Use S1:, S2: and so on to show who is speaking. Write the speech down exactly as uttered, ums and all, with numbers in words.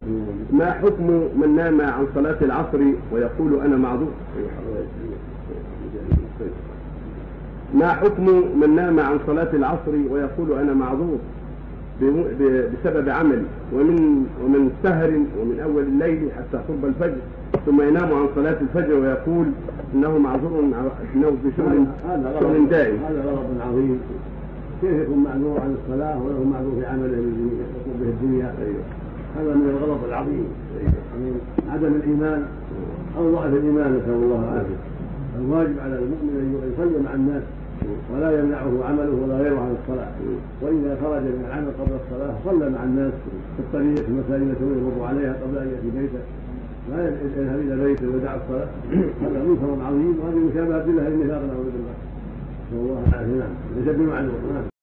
S1: ما حكم من نام عن صلاة العصر ويقول أنا معذور؟ ما حكم من نام عن صلاة العصر ويقول أنا معذور بسبب عملي ومن ومن سهر ومن أول الليل حتى قرب الفجر، ثم ينام عن صلاة الفجر ويقول إنه معذور إنه في شغل شغل دائم؟
S2: هذا غلط عظيم. كيف يكون معذور عن الصلاة وله معذور في عمله يطلب به الدنيا؟ هذا من الغلط العظيم، من عدم الإيمان أو ضعف الإيمان، نسأل الله العافية. الواجب على المؤمن أن يصلي مع الناس ولا يمنعه عمله ولا غيره عن الصلاة، وإذا خرج من العمل قبل الصلاة صلى مع الناس في الطريق في المساجد التي يمر عليها قبل أن يأتي بيته، لا يذهب إلى بيته ويدع الصلاة. هذا منكر عظيم، وهذه مشابهة بالله النفاق، نعوذ بالله. نسأل الله العافية. نعم، ليس بمعذور.